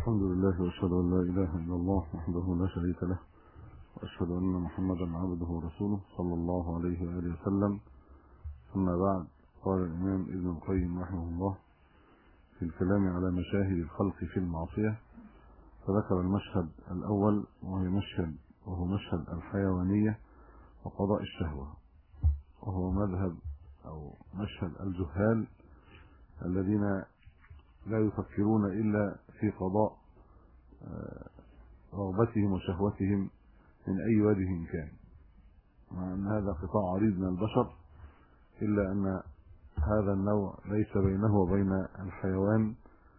الحمد لله واشهد ان لا اله الا الله وحده لا شريك له واشهد ان محمدا عبده ورسوله صلى الله عليه واله وسلم. ثم بعد، قال الامام ابن القيم رحمه الله في الكلام على مشاهد الخلق في المعصيه، فذكر المشهد الاول وهو مشهد الحيوانيه وقضاء الشهوه، وهو مذهب او مشهد الجهال الذين لا يفكرون إلا في قضاء رغبتهم وشهوتهم من أي وجه كان، مع أن هذا قطاع عريض من البشر، إلا أن هذا النوع ليس بينه وبين الحيوان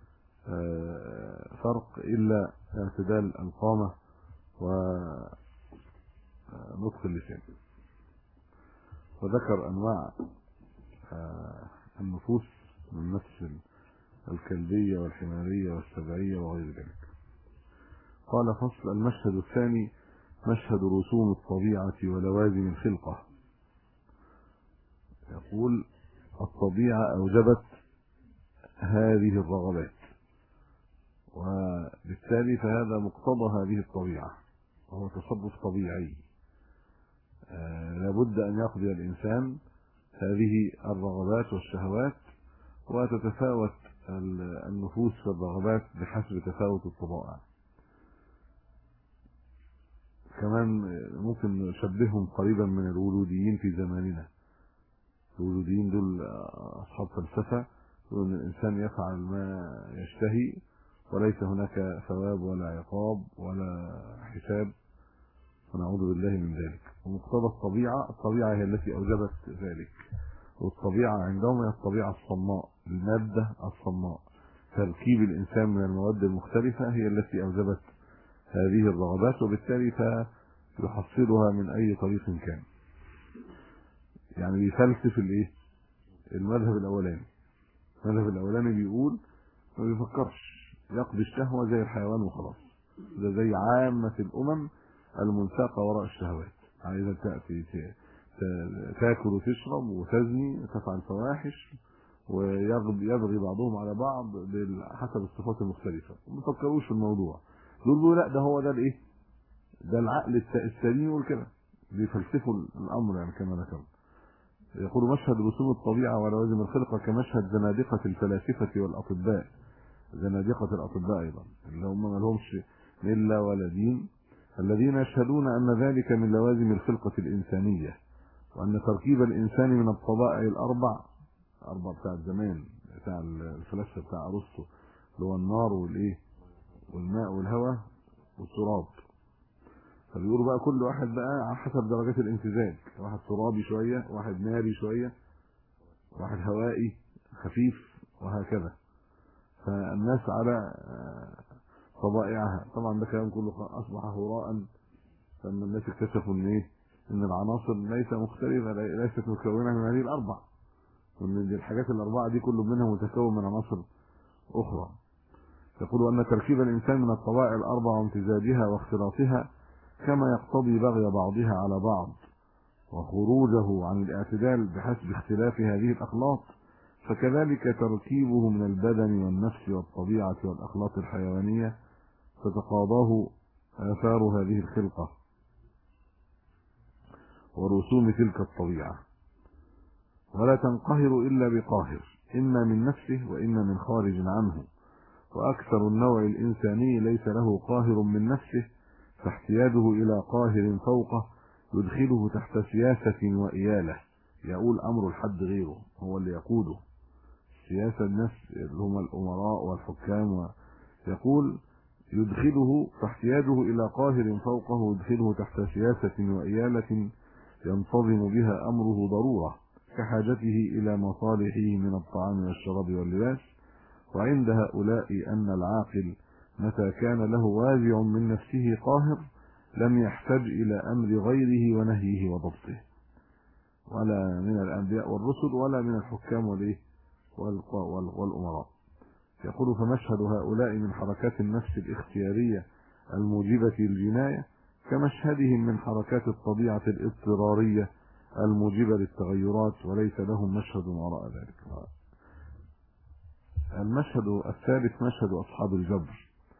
فرق إلا اعتدال القامة ونطق اللسان. وذكر أنواع النفوس من نفس الكلبية والحمارية والسبعية وغير ذلك. قال: فصل: المشهد الثاني مشهد رسوم الطبيعة ولوازم الخلقة. يقول: الطبيعة أوجبت هذه الرغبات، وبالتالي فهذا مقتضى هذه الطبيعة، وهو تصرف طبيعي. لابد أن يقضي الإنسان هذه الرغبات والشهوات، وتتفاوت النفوس والرغبات بحسب تفاوت الطبائع. كمان ممكن نشبههم قريبا من الولوديين في زماننا. الولوديين دول أصحاب فلسفة، يقولون الإنسان يفعل ما يشتهي وليس هناك ثواب ولا عقاب ولا حساب، ونعوذ بالله من ذلك. ومقتضى الطبيعة هي التي أوجبت ذلك. والطبيعة عندهم هي الطبيعة الصماء، المادة الصماء. تركيب الإنسان من المواد المختلفة هي التي أوجبت هذه الرغبات، وبالتالي فيحصلها من أي طريق كان. يعني يفلسف المذهب الأولاني. المذهب الأولاني بيقول ما بيفكرش، يقضي الشهوة زي الحيوان وخلاص. ده زي عامة الأمم المنساقة وراء الشهوات، عايزة تاكل وتشرب وتزني وتفعل فواحش ويبغي بعضهم على بعض حسب الصفات المختلفة، وما بيفكروش في الموضوع. دول لا، ده هو ده ده العقل السليم يقول كده، بيفلسفوا الأمر يعني كما ذكرنا. يقول: مشهد رسوم الطبيعة ولوازم الخلقة كمشهد زنادقة الفلاسفة والأطباء. زنادقة الأطباء أيضا اللي هم ما لهمش ملة ولا دين، الذين يشهدون أن ذلك من لوازم الخلقة الإنسانية، وأن تركيب الإنسان من الطبائع الأربع بتاع الزمان بتاع الفلاسفة بتاع أرسطو، اللي هو النار والماء والهواء والتراب. فبيقولوا بقى كل واحد بقى على حسب درجات الامتزاج، واحد ترابي شوية، واحد ناري شوية، واحد هوائي خفيف، وهكذا. فالناس على طبائعها. طبعا ده كلام كله أصبح هراء، لما الناس اكتشفوا ان العناصر ليس مختلفة، ليست مكونة من هذه الأربع، وان الحاجات الأربعة دي كل منها متكون من عناصر أخرى. يقول أن تركيب الإنسان من الطبائع الأربع وامتزاجها واختلاطها كما يقتضي بغي بعضها على بعض وخروجه عن الاعتدال بحسب اختلاف هذه الأخلاط، فكذلك تركيبه من البدن والنفس والطبيعة والأخلاط الحيوانية تتقاضاه آثار هذه الخلقة ورسوم تلك الطبيعة، ولا تنقهر إلا بقاهر، إما من نفسه وإما من خارج عنه. وأكثر النوع الإنساني ليس له قاهر من نفسه، فاحتياجه إلى قاهر فوقه يدخله تحت سياسة وإيالة، يقول أمر الحد غيره هو اللي يقوده. سياسة الناس اللي هم الأمراء والحكام، يقول يدخله فاحتياجه إلى قاهر فوقه يدخله تحت سياسة وإيالة ينتظم بها أمره ضرورة، كحاجته إلى مصالحه من الطعام والشراب واللباس. وعند هؤلاء أن العاقل متى كان له وازع من نفسه قاهر لم يحتج إلى أمر غيره ونهيه وضبطه، ولا من الأنبياء والرسل ولا من الحكام والأمراء. يقول: فمشهد هؤلاء من حركات النفس الاختيارية الموجبة للجناية كمشهدهم من حركات الطبيعة الاضطرارية الموجبة للتغيرات، وليس لهم مشهد وراء ذلك. المشهد الثالث مشهد أصحاب الجبر.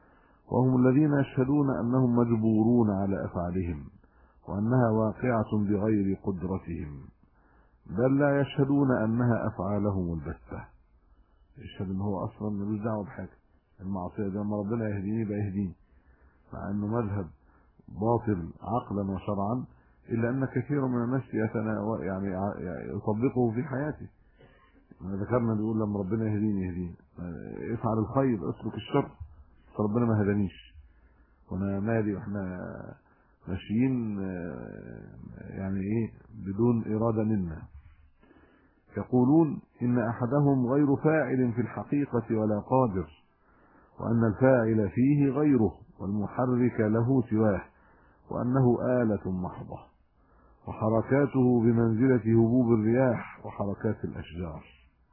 وهم الذين يشهدون أنهم مجبورون على أفعالهم وأنها واقعة بغير قدرتهم، بل لا يشهدون أنها أفعالهم البتة. يشهد أنه هو أصلا ملوش دعوة بحاجة. المعصية ده لما ربنا يهديني يبقى يهديني، مع أنه مذهب باطل عقلا وشرعا، إلا أن كثير من الناس يعني يطبقه في حياته. ذكرنا بيقول لما ربنا يهديني افعل الخير اسلك الشر، فربنا ما هدانيش وانا مالي واحنا ماشيين يعني ايه بدون إرادة منا. يقولون إن أحدهم غير فاعل في الحقيقة ولا قادر، وأن الفاعل فيه غيره والمحرك له سواه، وأنه آلة محضة، وحركاته بمنزلة هبوب الرياح وحركات الأشجار.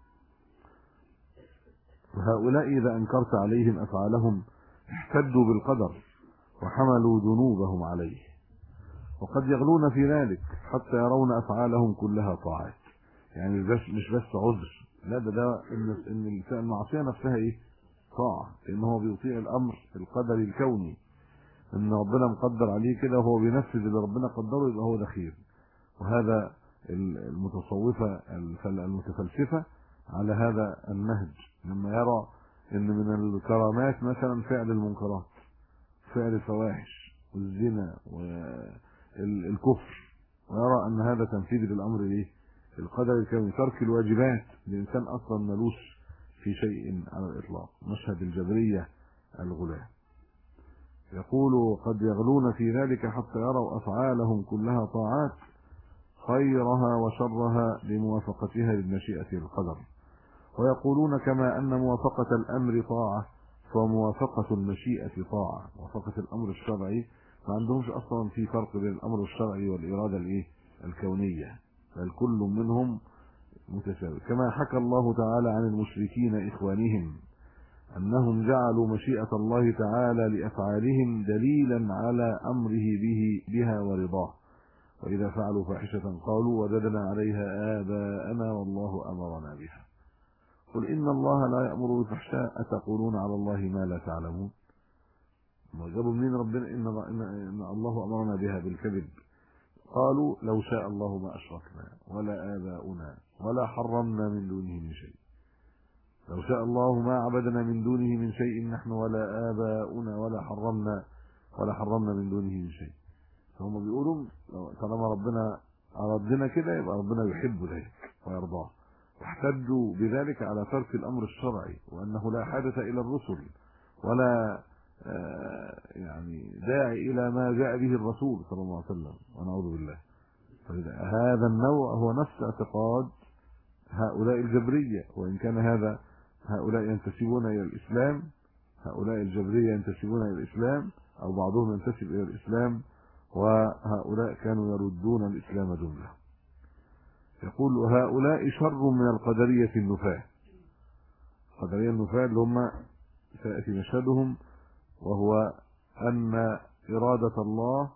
وهؤلاء إذا أنكرت عليهم أفعالهم احتجوا بالقدر وحملوا ذنوبهم عليه، وقد يغلون في ذلك حتى يرون أفعالهم كلها طاعات. يعني مش بس عذر، لا ده إن المعصية نفسها إيه؟ طاعة، لأن هو بيطيع الأمر القدري الكوني، إن ربنا مقدر عليه كده وهو بينفذ اللي ربنا قدره يبقى هو ده خير. وهذا المتصوفة المتفلسفة على هذا النهج، لما يرى ان من الكرامات مثلا فعل المنكرات، فعل الفواحش والزنا والكفر، ويرى ان هذا تنفيذ للامر الايه؟ القدر الكوني، ترك الواجبات. الانسان اصلا ملوش في شيء على الاطلاق. مشهد الجبرية الغلاة. يقول قد يغلون في ذلك حتى يروا افعالهم كلها طاعات، خيرها وشرها لموافقتها للمشيئة القدر. ويقولون كما أن موافقة الأمر طاعة فموافقة المشيئة طاعة. موافقة الأمر الشرعي ما عندهمش أصلا في فرق بين الأمر الشرعي والإرادة الكونية، بل كل منهم متساوي. كما حكى الله تعالى عن المشركين إخوانهم أنهم جعلوا مشيئة الله تعالى لأفعالهم دليلا على أمره بها ورضاه، وإذا فعلوا فاحشة قالوا وجدنا عليها آباءنا والله أمرنا بها. قل إن الله لا يأمر بالفحشاء أتقولون على الله ما لا تعلمون. ما جابوا منين ربنا إن الله أمرنا بها بالكذب؟ قالوا لو شاء الله ما أشركنا ولا آباؤنا ولا حرمنا من دونه من شيء. لو شاء الله ما عبدنا من دونه من شيء نحن ولا آباؤنا ولا حرمنا من دونه من شيء. فهم بيقولوا طالما ربنا أرادنا كده يبقى ربنا يحب ذلك ويرضاه، واحتجوا بذلك على ترك الأمر الشرعي، وأنه لا حاجة إلى الرسل ولا يعني داعي إلى ما جاء به الرسول صلى الله عليه وسلم، ونعوذ بالله. هذا النوع هو نفس اعتقاد هؤلاء الجبرية، وإن كان هؤلاء ينتسبون إلى الإسلام، هؤلاء الجبرية ينتسبون إلى الإسلام أو بعضهم ينتسب إلى الإسلام، وهؤلاء كانوا يردون الإسلام جملة. يقول هؤلاء شر من القدرية النفاة. القدرية النفاة اللي هم سيأتي مشهدهم، وهو أن إرادة الله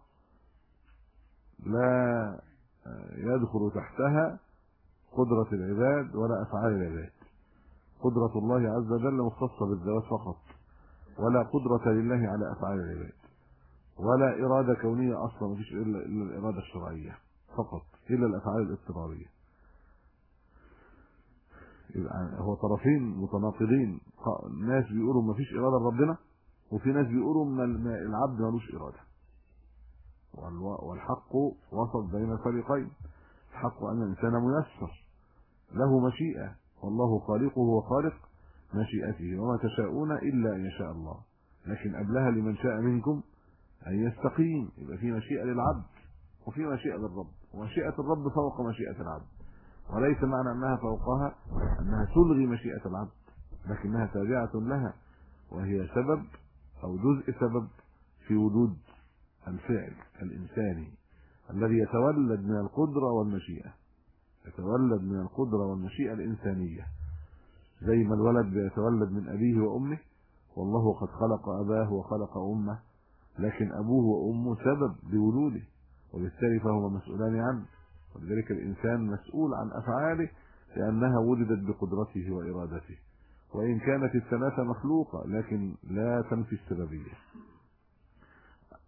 لا يدخل تحتها قدرة العباد ولا أفعال العباد. قدرة الله عز وجل مختصة بالذوات فقط، ولا قدرة لله على أفعال العباد، ولا إرادة كونية أصلا، مفيش إلا الإرادة الشرعية فقط، إلا الأفعال الاضطرارية. يبقى هو طرفين متناقضين، ناس بيقولوا مفيش إرادة لربنا، وفي ناس بيقولوا ما العبد ملوش إرادة. والحق وسط بين الفريقين. الحق أن الإنسان ميسر له مشيئة، والله خالقه وخالق مشيئته، وما تشاءون إلا أن يشاء الله. لكن قبلها لمن شاء منكم أن يستقيم. يبقى في مشيئة للعبد وفي مشيئة للرب، ومشيئة الرب فوق مشيئة العبد، وليس معنى أنها فوقها أنها تلغي مشيئة العبد، لكنها تابعة لها، وهي سبب أو جزء سبب في وجود الفعل الإنساني الذي يتولد من القدرة والمشيئة، يتولد من القدرة والمشيئة الإنسانية، زي ما الولد بيتولد من أبيه وأمه، والله قد خلق أباه وخلق أمه، لكن أبوه وأمه سبب لوجوده، وبالتالي فهما مسؤولان عنه. ولذلك الإنسان مسؤول عن أفعاله لأنها ولدت بقدرته وإرادته، وإن كانت الثلاثة مخلوقة لكن لا تنفي السببية.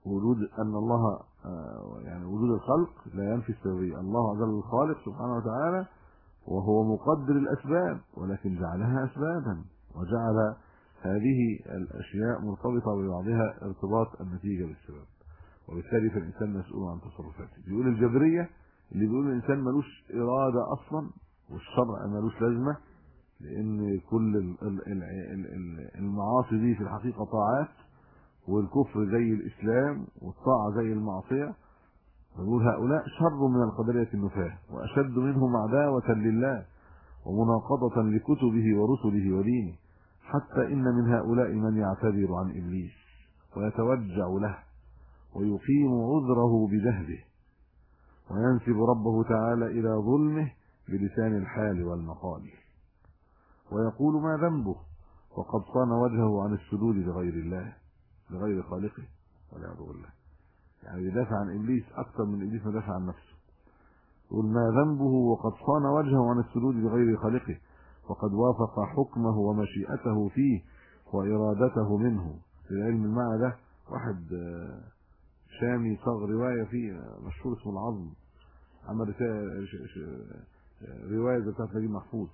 وجود ان الله يعني وجود الخلق لا ينفي السببيه. الله عز وجل الخالق سبحانه وتعالى وهو مقدر الاسباب، ولكن جعلها اسبابا وجعل هذه الاشياء مرتبطه ببعضها ارتباط النتيجه بالسبب، وبالتالي فالانسان مسؤول عن تصرفاته. بيقول الجبريه اللي بيقول الانسان ملوش اراده اصلا والشرع ملوش لازمه، لان كل المعاصي دي في الحقيقه طاعات، والكفر زي الاسلام والطاعه زي المعصيه. نقول هؤلاء شر من القدريه النفاه واشد منهم عداوه لله ومناقضه لكتبه ورسله ودينه، حتى ان من هؤلاء من يعتذر عن ابليس ويتوجع له ويقيم عذره بجهده وينسب ربه تعالى الى ظلمه بلسان الحال والمقال، ويقول ما ذنبه وقد صان وجهه عن السجود لغير الله لغير خالقه والعياذ بالله. يعني يدافع عن ابليس اكثر من ابليس ما دافع عن نفسه. يقول ما ذنبه وقد صان وجهه عن السجود لغير خالقه وقد وافق حكمه ومشيئته فيه وارادته منه. في العلم المعنى ده واحد شامي صاغ روايه فيه مشهور اسمه العظم، عمل روايه بتاعت نجيب محفوظ،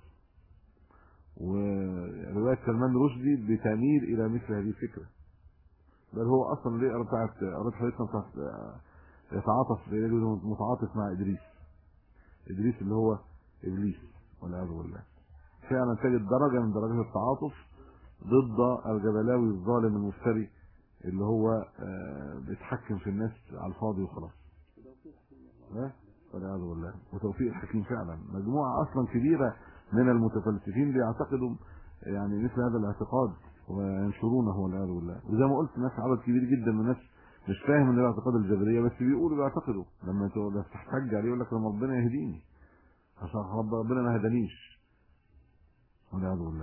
وروايه سلمان رشدي بتميل الى مثل هذه الفكره. بل هو اصلا ليه بتاعت قريت حديثنا بتاعت يتعاطف متعاطف مع ادريس اللي هو ابليس والعياذ بالله. فعلا تجد درجه من درجات التعاطف ضد الجبلاوي الظالم المفتري اللي هو بيتحكم في الناس على الفاضي وخلاص. والعياذ بالله. وتوفيق الحكيم فعلا. مجموعه اصلا كبيره من المتفلسفين بيعتقدوا يعني مثل هذا الاعتقاد وينشرونه والعياذ بالله. وزي ما قلت ناس عدد كبير جدا من الناس مش فاهم ان الاعتقاد الجبريه، بس بيقولوا بيعتقدوا. لما تحتج عليه يقول لك لما ربنا يهديني عشان ربنا ما هدانيش والعياذ بالله.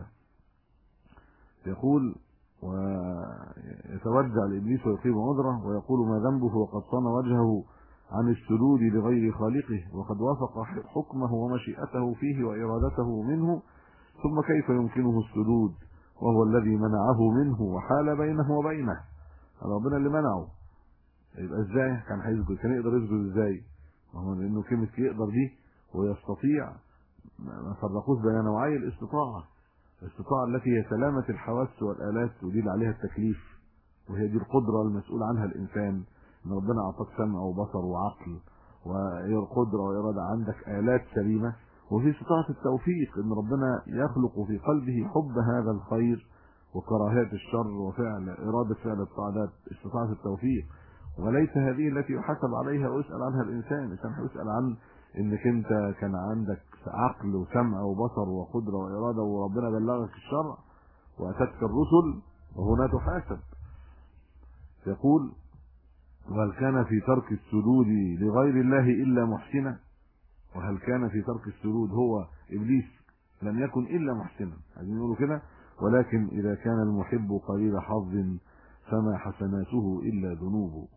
يقول ويتوجع لابليس ويقيم عذره ويقول ما ذنبه وقد صان وجهه عن السجود لغير خالقه وقد وافق حكمه ومشيئته فيه وارادته منه، ثم كيف يمكنه السجود وهو الذي منعه منه وحال بينه وبينه. ربنا اللي منعه، يبقى ازاي كان هيسجد؟ كان يقدر يسجد ازاي؟ ما هو لانه كلمه يقدر دي ويستطيع ما فرقوش بين نوعي الاستطاعه التي هي سلامه الحواس والالات ودي عليها التكليف، وهي دي القدره المسؤول عنها الانسان، ان ربنا اعطاك سمع وبصر وعقل وقدره واراده، عندك الات سليمه. وفي استطاعه التوفيق ان ربنا يخلق في قلبه حب هذا الخير وكراهيه الشر وفعل اراده فعل الطاعات، استطاعه التوفيق. وليس هذه التي يحاسب عليها ويسال عنها الانسان هيسال عن انك انت كان عندك عقل وسمع وبصر وقدره واراده وربنا بلغك الشرع واتتك الرسل وهنا تحاسب. يقول وهل كان في ترك السجود لغير الله الا محسنا؟ وهل كان في ترك السجود هو ابليس لم يكن الا محسنا، عايزين يقولوا كده. ولكن اذا كان المحب قليل حظ فما حسناته الا ذنوبه.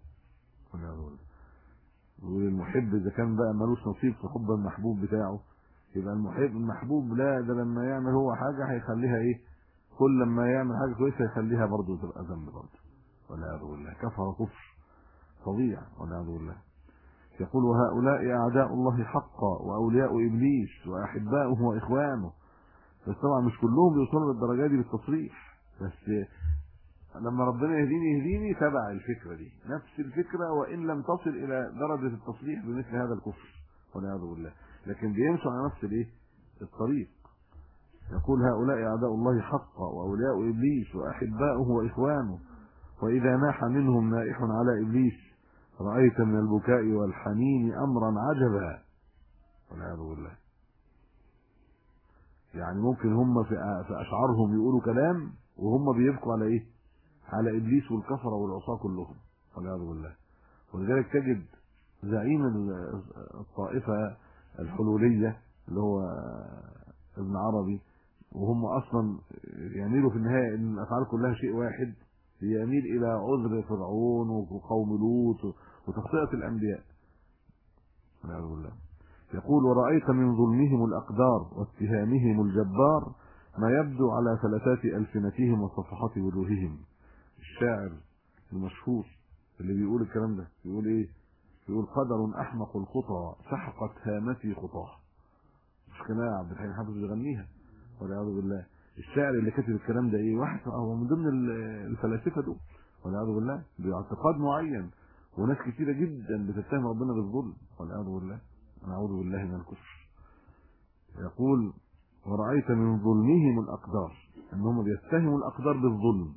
والمحب اذا كان بقى ملوش نصيب في حب المحبوب بتاعه، يبقى المحبوب لا ده لما يعمل هو حاجه هيخليها ايه؟ كل لما يعمل حاجه كويسه يخليها برضه تبقى ذنب برضه والعياذ بالله. كفر كفر فظيع والعياذ بالله. يقول وهؤلاء اعداء الله حقا واولياء ابليس واحباؤه واخوانه. بس طبعا مش كلهم بيوصلوا للدرجه دي بالتصريح، بس لما ربنا يهديني تبع الفكره دي نفس الفكره وان لم تصل الى درجه التصريح بمثل هذا الكفر والعياذ بالله، لكن بيمشوا على نفس الايه الطريق. يقول هؤلاء اعداء الله حقا واولياء ابليس واحباؤه واخوانه واذا ناح منهم نائح على ابليس رايت من البكاء والحنين امرا عجبا والعياذ بالله. يعني ممكن هم في اشعارهم يقولوا كلام وهم بيبكوا على ايه؟ على ابليس والكفره والعصاه كلهم والعياذ بالله. ولذلك تجد زعيم الطائفه الحلوليه اللي هو ابن عربي، وهم اصلا يميلوا في النهايه ان الافعال كلها شيء واحد، يميل الى عذر فرعون وقوم لوط وتخطئه الانبياء والعياذ بالله. يقول ورأيت من ظلمهم الأقدار واتهامهم الجبار ما يبدو على فلتات ألسنتهم وصفحات وجوههم. الشاعر المشهور اللي بيقول الكلام ده بيقول ايه؟ بيقول قدر احمق الخطى سحقت هامتي خطاه. مش كده عبد الحليم حافظ بيغنيها والعياذ بالله. الشاعر اللي كتب الكلام ده ايه؟ واحد هو من ضمن الفلاسفه دول والعياذ بالله، باعتقاد معين، وناس كتيره جدا بتتهم ربنا بالظلم والعياذ بالله. نعوذ بالله من الكفر. يقول ورأيت من ظلمهم الأقدار، أنهم بيتهموا الأقدار بالظلم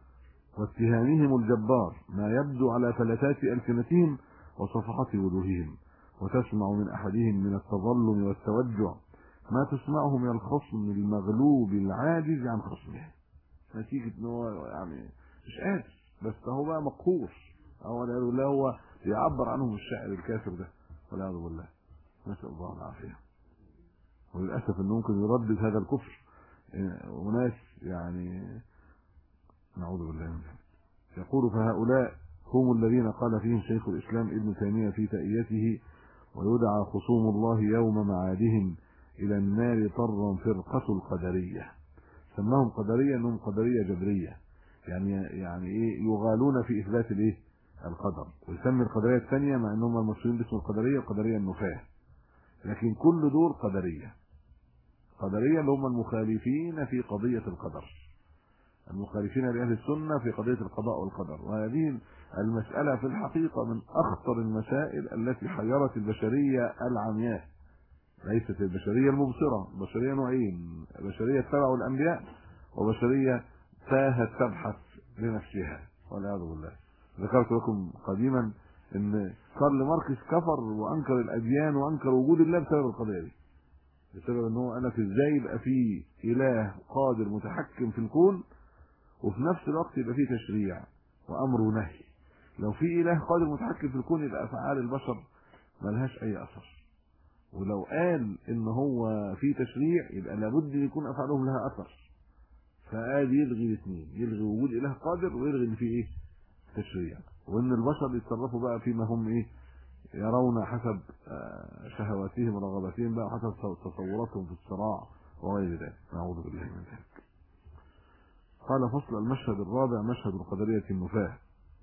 واتهامهم الجبار ما يبدو على فلتات ألسنتهم وصفحات وجوههم، وتسمع من أحدهم من التظلم والتوجع ما تسمعه من الخصم المغلوب العاجز عن خصمه، نتيجة ان هو يعني مش قادر، بس هو بقى مقهور، هو لا هو يعبر عنهم الشاعر الكافر ده والعياذ بالله، نسأل الله العافية. وللأسف انه ممكن يردد هذا الكفر وناس يعني نعوذ بالله منه. يقول فهؤلاء هم الذين قال فيهم شيخ الإسلام ابن تيمية في تأيته ويدعى خصوم الله يوم معادهم إلى النار طرا فرقة القدرية. سماهم قدرية انهم قدرية جبرية، يعني ايه؟ يغالون في إثبات الايه؟ القدر. ويسمي القدرية الثانية مع انهم المشهورين باسم القدرية وقدرية النفاة، لكن كل دول قدرية اللي هم المخالفين في قضية القدر، المخالفين لأهل السنة في قضية القضاء والقدر. وهذه المسألة في الحقيقة من أخطر المسائل التي حيرت البشرية العمياء، ليست البشرية المبصرة. بشرية نوعين: بشرية تبع الأنبياء، وبشرية تاهت تبحث لنفسها والعياذ بالله. ذكرت لكم قديما ان كارل ماركس كفر وانكر الاديان وانكر وجود الله بسبب القضيه دي، بسبب ان هو قال في ازاي يبقى في اله قادر متحكم في الكون وفي نفس الوقت يبقى فيه تشريع وامر ونهي. لو في اله قادر متحكم في الكون يبقى افعال البشر ملهاش اي اثر، ولو قال ان هو في تشريع يبقى لابد يكون افعالهم لها اثر. فقال يلغي الاثنين، يلغي وجود اله قادر ويلغي ان في ايه؟ تشريع، وان البشر يتصرفوا بقى فيما هم ايه؟ يرون حسب شهواتهم ورغباتهم بقى، حسب تصوراتهم في الصراع وغير ذلك. نعوذ بالله من ذلك. قال فصل المشهد الرابع مشهد القدرية النفاة.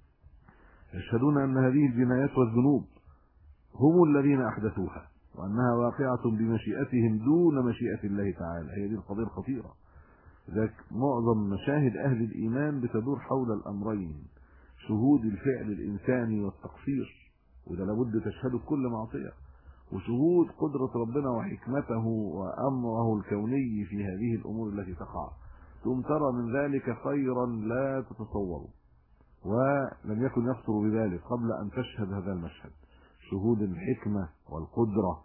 يشهدون ان هذه الجنايات والذنوب هم الذين احدثوها، وانها واقعة بمشيئتهم دون مشيئة الله تعالى. هي دي القضية الخطيرة. ذاك معظم مشاهد اهل الايمان بتدور حول الامرين: شهود الفعل الانساني والتقصير، وده لابد تشهده كل معصية، وشهود قدرة ربنا وحكمته وامره الكوني في هذه الامور التي تقع. ثم ترى من ذلك خيرا لا تتصوره، ولم يكن يخطر بذلك قبل ان تشهد هذا المشهد: شهود الحكمة والقدرة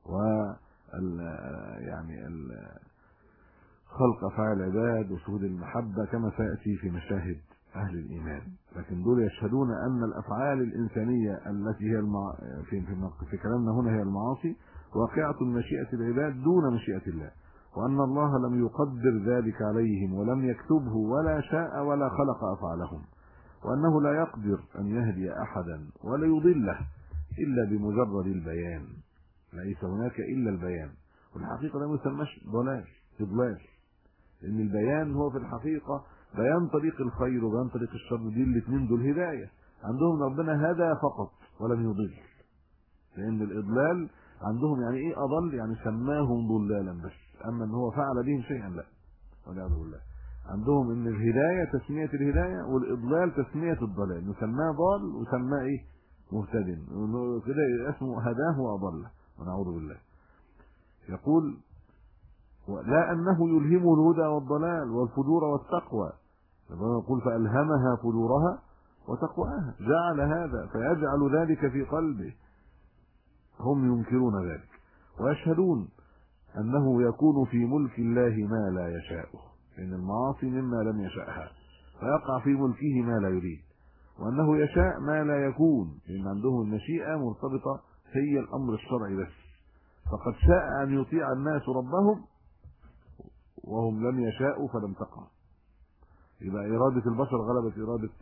خلق افعال العباد، وشهود المحبة كما سيأتي في مشاهد اهل الايمان. لكن دول يشهدون ان الافعال الانسانية التي هي في كلامنا هنا هي المعاصي واقعة مشيئة العباد دون مشيئة الله، وان الله لم يقدر ذلك عليهم ولم يكتبه ولا شاء ولا خلق افعالهم، وانه لا يقدر ان يهدي احدا ولا يضله الا بمجرد البيان. ليس هناك الا البيان، والحقيقة لا يسمىش اضلال، لان البيان هو في الحقيقة بيان طريق الخير وبيان طريق الشر، دي الاثنين دول هداية. عندهم ربنا هدى فقط ولم يضل، لان الاضلال عندهم يعني ايه؟ اضل يعني سماهم ضلالا بس، اما ان هو فعل بهم شيئا لا والعياذ بالله. عندهم ان الهداية تسمية الهداية، والاضلال تسمية الضلال، نسماه ضال وسماه ايه؟ مهتد، كده اسمه هداه واضله ونعوذ بالله. يقول لا انه يلهمه الهدى والضلال والفجور والتقوى، يقول فألهمها فجورها وتقواها، جعل هذا فيجعل ذلك في قلبه. هم ينكرون ذلك ويشهدون انه يكون في ملك الله ما لا يشاءه، لان المعاصي مما لم يشاءها فيقع في ملكه ما لا يريد، وانه يشاء ما لا يكون، لان عندهم المشيئة مرتبطة هي الامر الشرعي بس. فقد شاء ان يطيع الناس ربهم وهم لم يشاءوا فلم تقع، يبقى إرادة البشر غلبت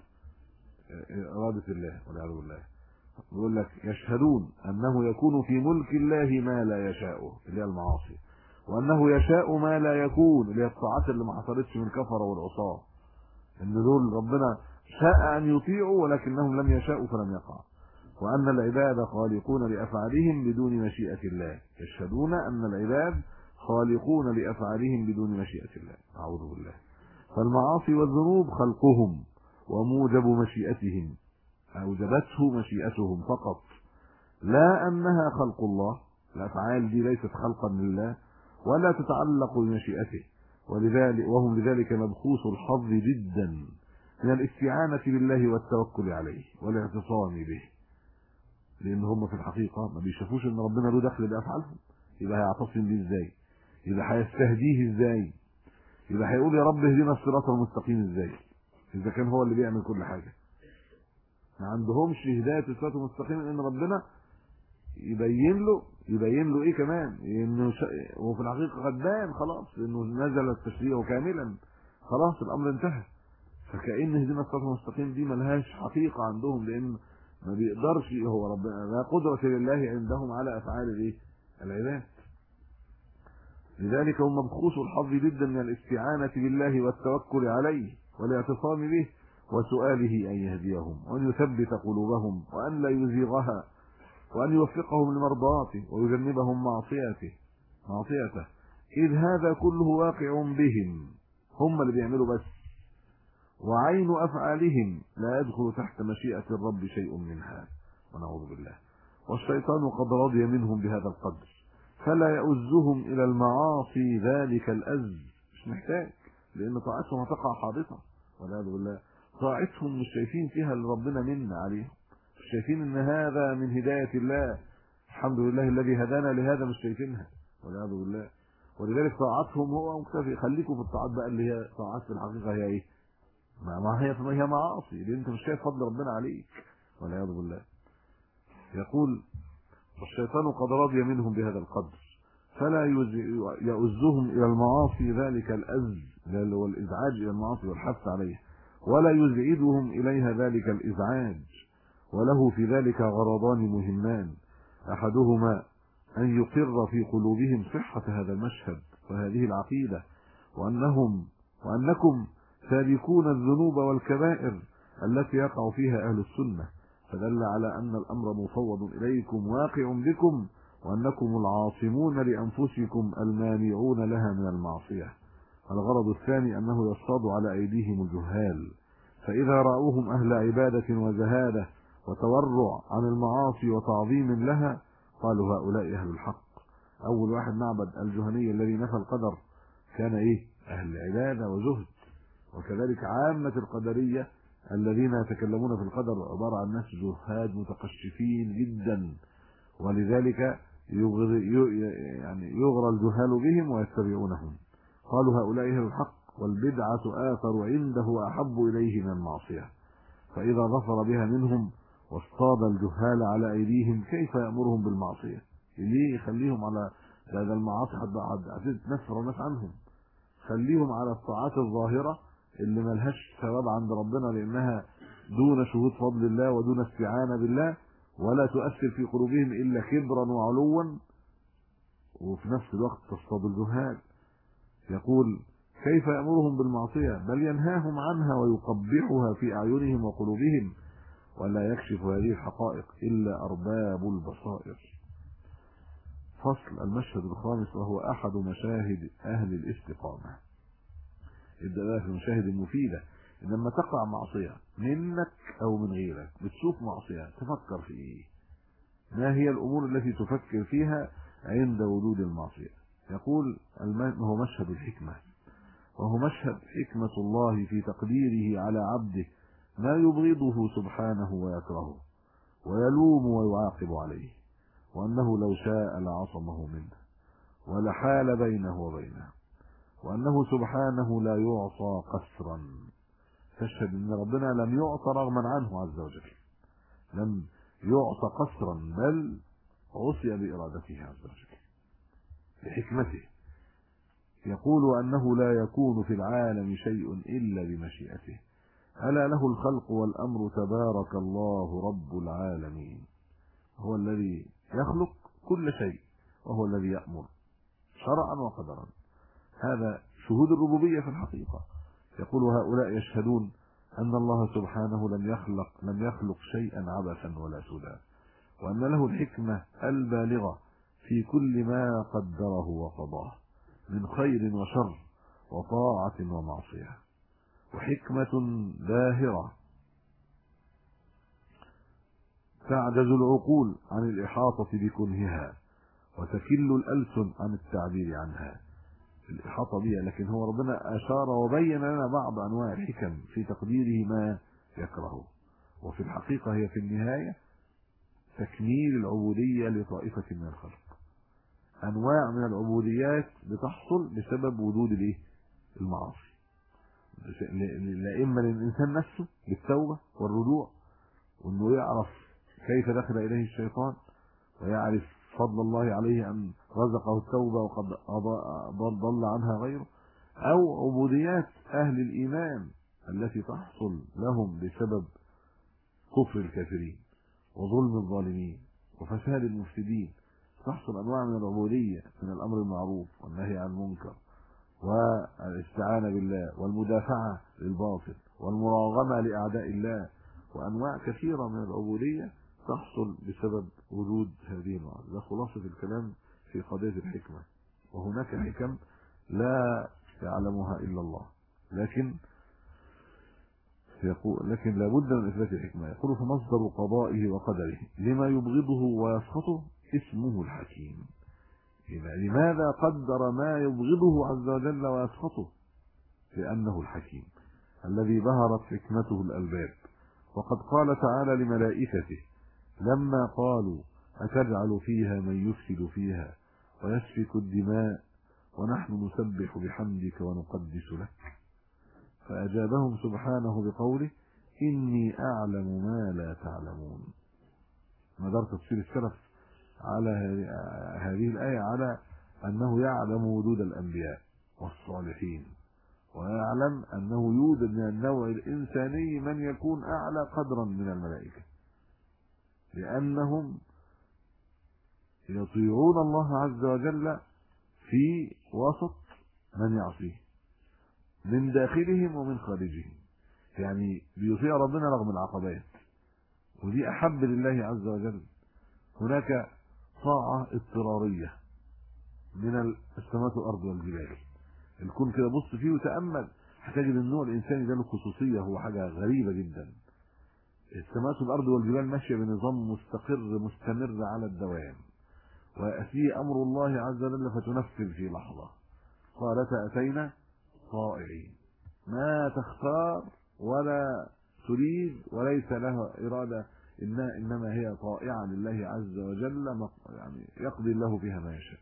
إرادة الله والعياذ بالله. يقول لك يشهدون أنه يكون في ملك الله ما لا يشاءه اللي هي المعاصي، وأنه يشاء ما لا يكون اللي هي الطاعات اللي ما حصلتش من الكفرة والعصاة، إن دول ربنا شاء أن يطيعوا ولكنهم لم يشاءوا فلم يقعوا، وأن العباد خالقون لأفعالهم بدون مشيئة الله. يشهدون أن العباد خالقون لأفعالهم بدون مشيئة الله. أعوذ بالله. فالمعاصي والذنوب خلقهم وموجب مشيئتهم، أوجبته مشيئتهم فقط، لا أنها خلق الله. الأفعال دي ليست خلقا لله ولا تتعلق بمشيئته، ولذلك وهم لذلك مبخوث الحظ جدا من الاستعانة بالله والتوكل عليه والاعتصام به، لأن هم في الحقيقة ما بيشوفوش أن ربنا له دخل بأفعالهم. يبقى هيعتصم بيه إزاي؟ يبقى هيستهديه إزاي؟ يبقى هيقول يا رب اهدنا الصراط المستقيم إزاي إذا كان هو اللي بيعمل كل حاجة؟ ما عندهمش هداية الصراط المستقيم، ان ربنا يبين له ايه كمان، انه وفي الحقيقة قد بان خلاص انه نزل التشريع كاملا، خلاص الامر انتهى. فكأن هدينا الصراط المستقيم دي ملهاش حقيقة عندهم، لان ما بيقدرش هو ربنا، لا قدرة لله عندهم على افعال الايه؟ العباد. لذلك هم مبخوث الحظ جدا من الاستعانة بالله والتوكل عليه والاعتصام به وسؤاله أن يهديهم وأن يثبت قلوبهم وأن لا يزيغها وأن يوفقهم لمرضاته ويجنبهم معصيته، إذ هذا كله واقع بهم، هم اللي بيعملوا بس، وعين أفعالهم لا يدخل تحت مشيئة الرب شيء منها، ونعوذ بالله. والشيطان قد رضي منهم بهذا القدر فلا يؤزهم إلى المعاصي ذلك الأز، مش محتاج، لأن طاعتهم هتقع حاضطة والعياذ بالله. طاعتهم مش شايفين فيها اللي ربنا من عليهم، مش شايفين ان هذا من هداية الله، الحمد لله الذي هدانا لهذا، مش شايفينها والعياذ بالله. ولذلك طاعتهم هو مكتفي. خليكم في الطاعات بقى اللي هي طاعات في الحقيقة هي ايه؟ ما هي معاصي، لان انت مش شايف فضل ربنا عليك والعياذ بالله. يقول والشيطان قد رضي منهم بهذا القدر فلا يؤزهم الى المعاصي ذلك الأز، اللي هو الازعاج الى المعاصي والحث عليه، ولا يزعجهم إليها ذلك الإزعاج، وله في ذلك غرضان مهمان، أحدهما أن يقر في قلوبهم صحة هذا المشهد وهذه العقيدة، وأنكم تاركون الذنوب والكبائر التي يقع فيها أهل السنة، فدل على أن الأمر مفوض إليكم واقع بكم، وأنكم العاصمون لأنفسكم المانعون لها من المعصية. الغرض الثاني أنه يصطاد على أيديهم الجهال، فإذا رأوهم أهل عبادة وزهادة وتورع عن المعاصي وتعظيم لها قالوا هؤلاء أهل الحق. أول واحد معبد الجهني الذي نفى القدر كان إيه؟ أهل عبادة وزهد. وكذلك عامة القدرية الذين يتكلمون في القدر عبارة عن ناس زهاد متقشفين جدا، ولذلك يغرى الجهال بهم ويتبعونهم. قالوا هؤلاء أهل الحق، والبدعة آثر عنده وأحب إليه من المعصية، فإذا ظفر بها منهم واصطاد الجهال على أيديهم كيف يأمرهم بالمعصية؟ ليه يخليهم على هذا المعاصي حتى تنفر الناس عنهم؟ خليهم على الطاعات الظاهرة اللي ملهاش ثواب عند ربنا، لأنها دون شهود فضل الله ودون استعانة بالله، ولا تؤثر في قلوبهم إلا كبرا وعلوا، وفي نفس الوقت تصطاد الجهال. يقول كيف يأمرهم بالمعصية؟ بل ينهاهم عنها ويقبحها في أعينهم وقلوبهم، ولا يكشف هذه الحقائق إلا أرباب البصائر. فصل المشهد الخامس، وهو أحد مشاهد أهل الاستقامة. يبدأ في المشاهد المفيدة. لما تقع معصية منك أو من غيرك، بتشوف معصية، تفكر في إيه؟ ما هي الأمور التي تفكر فيها عند وجود المعصية؟ يقول هو مشهد الحكمة، وهو مشهد حكمة الله في تقديره على عبده ما يبغضه سبحانه ويكرهه ويلوم ويعاقب عليه، وأنه لو شاء لعصمه منه ولحال بينه وبينه، وأنه سبحانه لا يعصى قسرا. تشهد أن ربنا لم يعصى رغما عنه عز وجل، لم يعصى قسرا، بل عصي بإرادته عز وجل بحكمته. يقول أنه لا يكون في العالم شيء إلا بمشيئته، ألا له الخلق والأمر تبارك الله رب العالمين. هو الذي يخلق كل شيء، وهو الذي يأمر شرعا وقدرا. هذا شهود الربوبية في الحقيقة. يقول هؤلاء يشهدون أن الله سبحانه لم يخلق شيئا عبثا ولا سدى، وأن له الحكمة البالغة في كل ما قدره وقضاه من خير وشر وطاعة ومعصية، وحكمة باهرة تعجز العقول عن الإحاطة بكنهها، وتكل الألسن عن التعبير عنها الإحاطة بها. لكن هو ربنا أشار وبين لنا بعض أنواع الحكم في تقديره ما يكرهه، وفي الحقيقة هي في النهاية تكميل العبودية لطائفة من الخلق. أنواع من العبوديات بتحصل بسبب وجود المعاصي، لا إما للإنسان نفسه بالتوبة والرجوع، وأنه يعرف كيف دخل إليه الشيطان، ويعرف فضل الله عليه أن رزقه التوبة وقد ضل عنها غيره، أو عبوديات أهل الإيمان التي تحصل لهم بسبب كفر الكافرين وظلم الظالمين وفساد المفسدين. تحصل أنواع من العبودية من الأمر المعروف والنهي عن المنكر والاستعانة بالله والمدافعة للباطل والمراغمة لأعداء الله، وأنواع كثيرة من العبودية تحصل بسبب وجود هذه المعاصي. ده خلاصة الكلام في قضية الحكمة. وهناك حكم لا يعلمها إلا الله، لكن لابد من إثبات الحكمة. يقول فمصدر قضائه وقدره لما يبغضه ويسخطه اسمه الحكيم. لماذا قدر ما يبغضه عز وجل ويسخطه؟ لأنه الحكيم الذي بهرت حكمته الألباب. وقد قال تعالى لملائكته لما قالوا أتجعل فيها من يفسد فيها ويسفك الدماء ونحن نسبح بحمدك ونقدس لك، فأجابهم سبحانه بقوله إني أعلم ما لا تعلمون. مدار تفسير السلف على هذه الآية على أنه يعلم وجود الأنبياء والصالحين، ويعلم أنه يوجد من النوع الإنساني من يكون أعلى قدرا من الملائكة، لأنهم يطيعون الله عز وجل في وسط من يعصيه من داخلهم ومن خارجهم. يعني بيطيع ربنا رغم العقبات، ودي أحب لله عز وجل. هناك طاعة اضطرارية من السماوات والأرض والجبال، الكون كده بص فيه وتأمل هتجد النوع الإنساني ده له خصوصية، هو حاجة غريبة جدا. السماوات والأرض والجبال ماشية بنظام مستقر مستمر على الدوام، ويأتي أمر الله عز وجل فتنفذ في لحظة. قالتا أتينا طائعين، ما تختار ولا تريد وليس لها إرادة، إنما هي طائعة لله عز وجل، يعني يقضي الله فيها ما يشاء.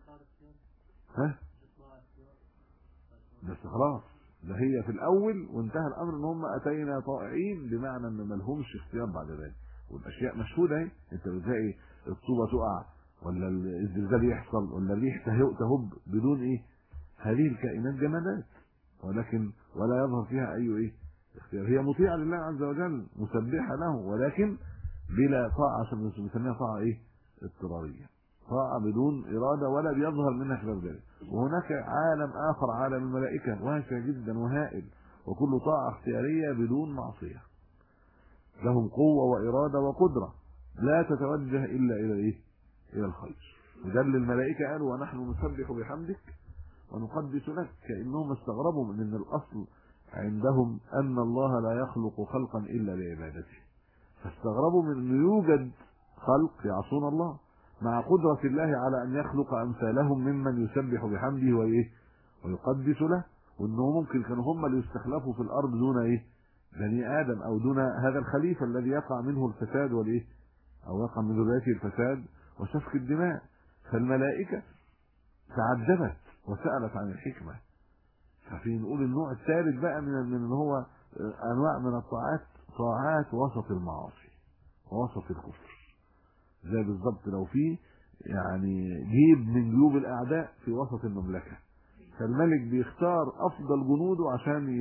بس خلاص ده هي في الأول وانتهى الأمر ان هم أتينا طائعين، بمعنى ان ما لهمش اختيار بعد ذلك. والأشياء مشهودة اهي، انت بتلاقي الطوبة تقع ولا الزلزال يحصل ولا الريح تهب بدون هذه الكائنات جمادات، ولكن ولا يظهر فيها أي اختيار. هي مطيعة لله عز وجل مسبحة له، ولكن بلا طاعة، بنسميها طاعة اضطرارية، طاعة بدون إرادة ولا بيظهر منها خلاف ذلك. وهناك عالم آخر عالم الملائكة واسع جدا وهائل، وكل طاعة اختيارية بدون معصية، لهم قوة وإرادة وقدرة لا تتوجه إلا إلى الخير. وجل الملائكة قالوا ونحن نسبح بحمدك ونقدس لك، كأنهم استغربوا من أن الأصل عندهم أن الله لا يخلق خلقا إلا لعبادته، فاستغربوا من أن يوجد خلق يعصون الله مع قدرة الله على أن يخلق أمثالهم ممن يسبح بحمده ويقدس له، وأنه ممكن كانوا هم اللي يستخلفوا في الأرض دون بني آدم، أو دون هذا الخليفة الذي يقع منه الفساد أو يقع من ذريته الفساد وسفك الدماء. فالملائكة تعجبت وسألت عن الحكمة. ففي نقول النوع الثالث بقى من هو أنواع من الطاعات، طاعات وسط المعاصي ووسط الكفر. زي بالضبط لو في جيب من جيوب الأعداء في وسط المملكة، فالملك بيختار أفضل جنوده عشان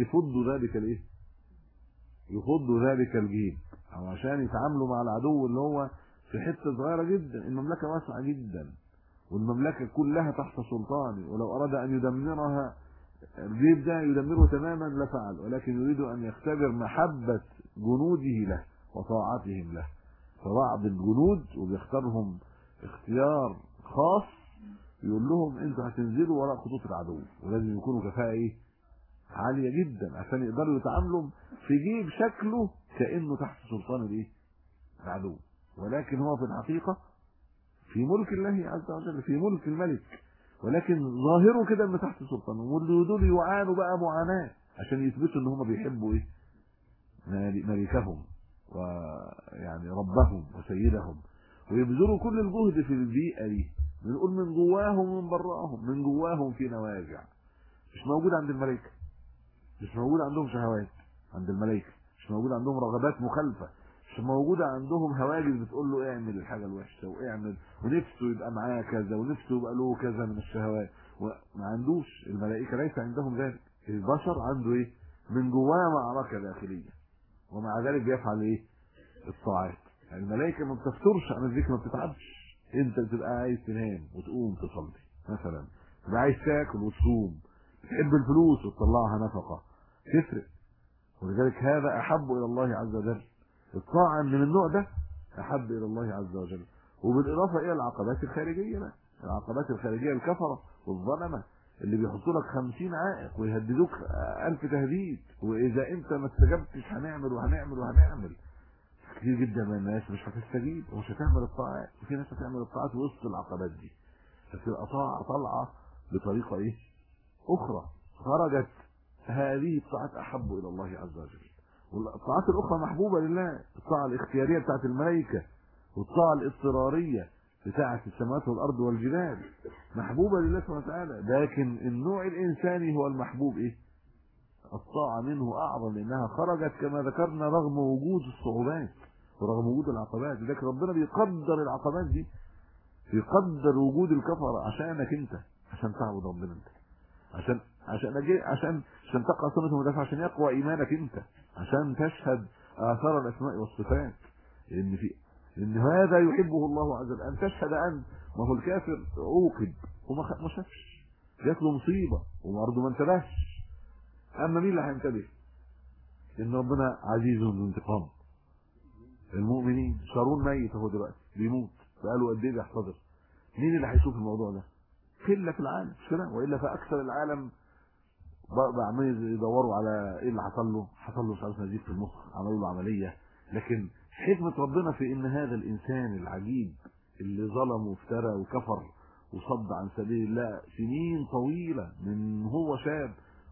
يفضوا ذلك الجيب، أو عشان يتعاملوا مع العدو اللي هو في حتة صغيرة جدا. المملكة واسعة جدا والمملكة كلها تحت سلطانه، ولو أراد أن يدمرها بيبدأ يدمره تماما لفعل، ولكن يريد أن يختبر محبة جنوده له وطاعتهم له. فبعض الجنود وبيختارهم اختيار خاص، يقول لهم انتوا هتنزلوا وراء خطوط العدو، ولازم يكونوا كفاءة ايه عالية جدا عشان يقدروا يتعاملوا في جيب شكله كأنه تحت سلطان الايه العدو، ولكن هو في الحقيقة في ملك الله عز وجل، في ملك الملك، ولكن ظاهره كده انه تحت سلطانه. واللي دول يعانوا بقى معاناة عشان يثبتوا ان هم بيحبوا ايه ملكهم ويعني ربهم وسيدهم، ويبذلوا كل الجهد في البيئة دي. بنقول من جواهم ومن براهم. من جواهم في نوازع مش موجود عند الملائكة، مش موجود عندهم شهوات عند الملائكة، مش موجود عندهم رغبات مخالفة، مش موجودة عندهم هواجس بتقول له اعمل الحاجة الوحشة واعمل، ونفسه يبقى معاه كذا ونفسه يبقى له كذا من الشهوات، وما عندوش. الملائكة ليس عندهم ذلك. البشر عنده ايه من جواه معركة داخلية، ومع ذلك بيفعل ايه الطاعات. الملائكة ما بتفترش عن الذكر، ما بتتعبش. انت بتبقى عايز تنام وتقوم تصلي مثلا، تبقى عايز تاكل وتصوم، تحب الفلوس وتطلعها نفقة، تفرق. ولذلك هذا احب الى الله عز وجل. الطاعة من النوع ده احب الى الله عز وجل. وبالاضافة الى العقبات الخارجية بقى، العقبات الخارجية الكفرة والظلمة اللي بيحطوا لك 50 عائق ويهددوك 1000 تهديد، واذا انت ما استجبتش هنعمل وهنعمل وهنعمل. كتير جدا من الناس مش هتستجيب ومش هتعمل الطاعات، وفي ناس هتعمل الطاعات وسط العقبات دي، فتبقى طالعه بطريقه ايه اخرى، خرجت. هذه الطاعات احب الى الله عز وجل. والطاعات الاخرى محبوبه لله، الطاعه الاختياريه بتاعت الملائكه والطاعه الاضطراريه بتاعت السماوات والارض والجبال محبوبه لله سبحانه وتعالى. لكن النوع الانساني هو المحبوب ايه الطاعة منه أعظم، لأنها خرجت كما ذكرنا رغم وجود الصعوبات ورغم وجود العقبات. لكن ربنا بيقدر العقبات دي، بيقدر وجود الكفر عشانك انت، عشان تعبد ربنا انت، عشان تقع سنة المدافع، عشان يقوى إيمانك انت، عشان تشهد آثار الأسماء والصفات. لأن هذا يحبه الله عز وجل، أن تشهد أنت. ما هو الكافر عوقب وما شافش، جات له مصيبة وبرضه ما انتبهش. اما مين اللي هينتبه؟ ان ربنا عزيز ذو انتقام. المؤمنين شارون ميت اهو دلوقتي بيموت بقاله قد ايه بيحتضر. مين اللي هيشوف الموضوع ده؟ قله في العالم مش كده؟ والا فاكثر العالم بقى عمالين يدوروا على ايه اللي حصل له مش عارف نزيف في المخ، عملوا له عمليه. لكن حكمه ربنا في ان هذا الانسان العجيب اللي ظلم وافترى وكفر وصد عن سبيل الله سنين طويله من هو شاب،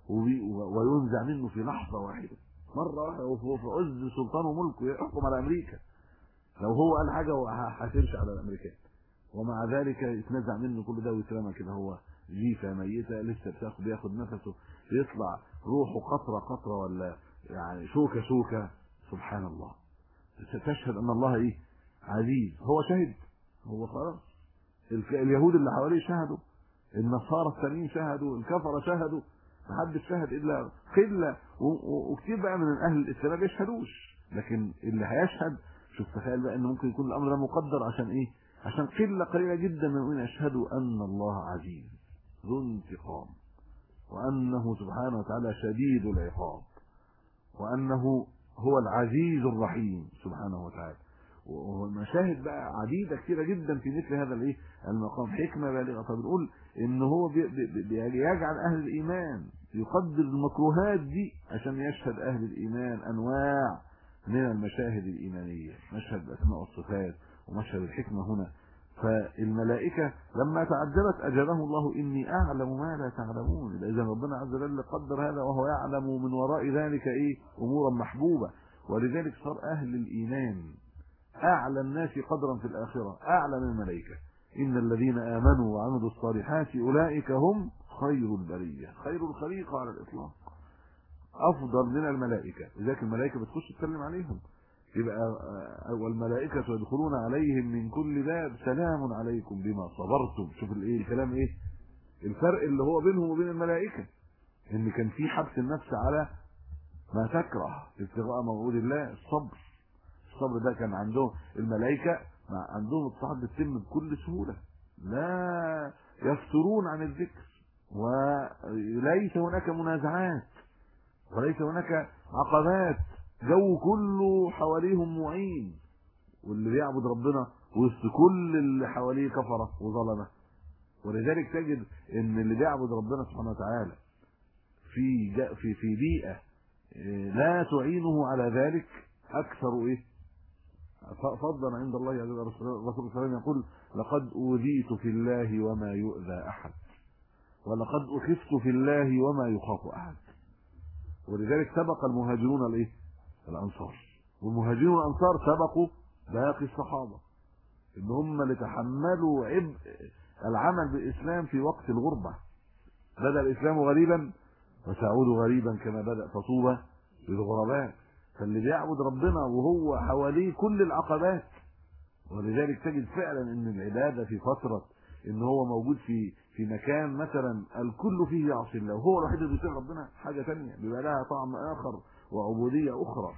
وينزع منه في لحظة واحدة مرة واحدة وهو في عز سلطانه وملكه يحكم على أمريكا. لو هو قال حاجة هتمشي على الأمريكان، ومع ذلك يتنزع منه كل ده ويترمى كده. هو جيفة ميتة لسه بياخد نفسه، يطلع روحه قطرة قطرة ولا يعني شوكة شوكة. سبحان الله. تشهد أن الله إيه عزيز. هو شهد، هو خلاص. اليهود اللي حواليه شهدوا، النصارى الثانيين شهدوا، الكفرة شهدوا، محدش شهد الا قله، وكتير بقى من اهل الاسلام ما بيشهدوش. لكن اللي هيشهد، شوف تخيل بقى ان ممكن يكون الامر ده مقدر عشان ايه؟ عشان قله قليله جدا من يشهدوا ان الله عزيز ذو انتقام، وانه سبحانه وتعالى شديد العقاب، وانه هو العزيز الرحيم سبحانه وتعالى. والمشاهد بقى عديده كثيره جدا في مثل هذا الايه المقام، حكمه بالغه. فبنقول ان هو بيجعل اهل الايمان يقدر المكروهات دي عشان يشهد اهل الايمان انواع من المشاهد الايمانيه، مشهد الاسماء والصفات ومشهد الحكمه هنا. فالملائكه لما تعجبت اجابهم الله اني اعلم ما لا تعلمون. اذا ربنا عز وجل قدر هذا وهو يعلم من وراء ذلك ايه امورا محبوبه. ولذلك صار اهل الايمان اعلى الناس قدرا في الاخره، اعلى من الملائكه. ان الذين امنوا وعملوا الصالحات اولئك هم خير البريه، خير الخليقه على الاطلاق، افضل من الملائكه. لذلك الملائكه بتخش تسلم عليهم، يبقى والملائكه يدخلون عليهم من كل باب سلام عليكم بما صبرتم. شوف الايه الكلام ايه الفرق اللي هو بينهم وبين الملائكه، ان كان في حبس النفس على ما تكره ابتغاء موعود الله. الصبر ده كان عندهم الملائكه، عندهم الطاعات بتتم بكل سهوله، لا يفترون عن الذكر وليس هناك منازعات وليس هناك عقبات، جو كله حواليهم معين، واللي بيعبد ربنا وسط كل اللي حواليه كفره وظلمه. ولذلك تجد ان اللي بيعبد ربنا سبحانه وتعالى في بيئه لا تعينه على ذلك اكثر فضلا عند الله عز وجل. الرسول صلى الله عليه وسلم يقول: لقد اوذيت في الله وما يؤذى احد، ولقد اخفت في الله وما يخاف احد. ولذلك سبق المهاجرون الانصار، والمهاجرون والانصار سبقوا باقي الصحابه ان هم اللي تحملوا عبء العمل بالاسلام في وقت الغربه. بدا الاسلام غريبا وسيعود غريبا كما بدا، فطوبى للغرباء. فاللي بيعبد ربنا وهو حواليه كل العقبات. ولذلك تجد فعلا ان العباده في فتره ان هو موجود في مكان مثلا الكل فيه يعصي الله وهو الوحيد اللي بيطيع ربنا، حاجه ثانيه بيبقى لها طعم اخر وعبوديه اخرى.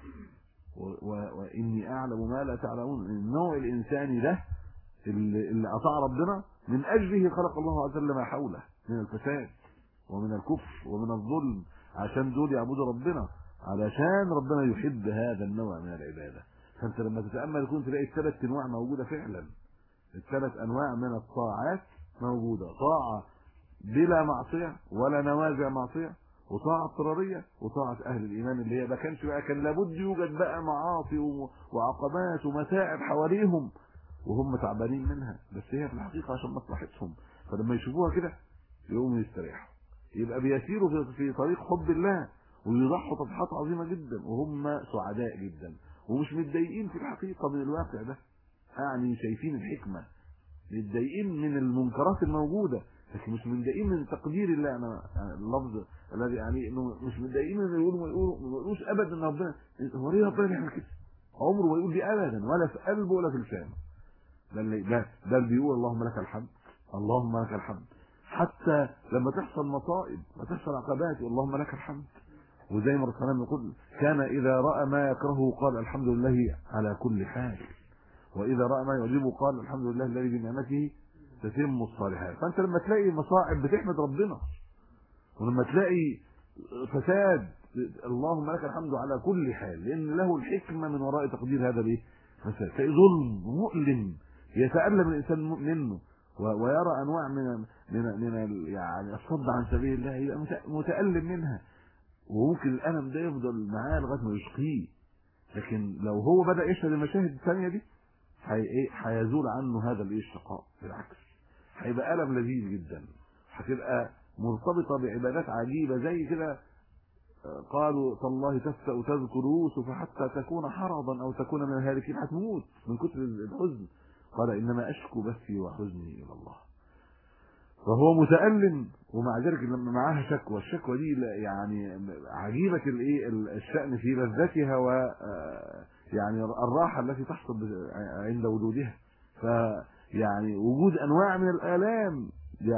واني اعلم ما لا تعلمون. النوع الانساني ده اللي اطاع ربنا من اجله خلق الله عز وجل ما حوله من الفساد ومن الكفر ومن الظلم، عشان دول يعبدوا ربنا، علشان ربنا يحب هذا النوع من العباده. فانت لما تتامل يكون تلاقي الثلاث انواع موجوده فعلا. الثلاث انواع من الطاعات موجوده: طاعه بلا معصيه ولا نوازع معصيه، وطاعه اضطراريه، وطاعه اهل الايمان اللي هي ما كانش بقى كان لابد يوجد بقى معاصي وعقبات ومتاعب حواليهم وهم تعبانين منها، بس هي في الحقيقه عشان مصلحتهم. فلما يشوفوها كده يقوموا يستريحوا، يبقى بيسيروا في طريق حب الله ويضحوا تضحيات عظيمه جدا وهم سعداء جدا ومش متضايقين في الحقيقه من الواقع ده، يعني شايفين الحكمه، متضايقين من المنكرات الموجوده لكن مش متضايقين من تقدير الله. انا اللفظ الذي يعني انه مش متضايقين من ما يقولوش ابدا ان ربنا هو ليه ربنا يعمل كده، عمره ما يقول دي ابدا، ولا في قلبه ولا في لسانه. ده اللي بيقول اللهم لك الحمد، اللهم لك الحمد، حتى لما تحصل مصائب وتحصل عقبات اللهم لك الحمد. وزي ما الرسول صلى الله عليه وسلم يقول: كان اذا راى ما يكرهه قال الحمد لله على كل حال، واذا راى ما يعجبه قال الحمد لله الذي بنعمته تتم الصالحات. فانت لما تلاقي مصائب بتحمد ربنا، ولما تلاقي فساد اللهم لك الحمد على كل حال، لان له الحكمه من وراء تقدير هذا فساد. تلاقي ظلم مؤلم يتألم الانسان منه ويرى انواع من يعني الصد عن سبيل الله يبقى متألم منها، وممكن الالم ده يفضل معاه لغايه ما يشقيه. لكن لو هو بدأ يشهد المشاهد الثانيه دي هيزول عنه هذا الشقاء، بالعكس هيبقى ألم لذيذ جدا، هتبقى مرتبطه بعبادات عجيبه زي كده. قالوا تالله تفتأ تذكر يوسف حتى تكون حرضا او تكون من الهالكين، هتموت من كتر الحزن. قال انما اشكو بثي وحزني الى الله. فهو متألم ومع ذلك لما معاها شكوى، الشكوى دي يعني عجيبه الشأن في لذتها و يعني الراحه التي تحصل عند وجودها. فيعني وجود انواع من الآلام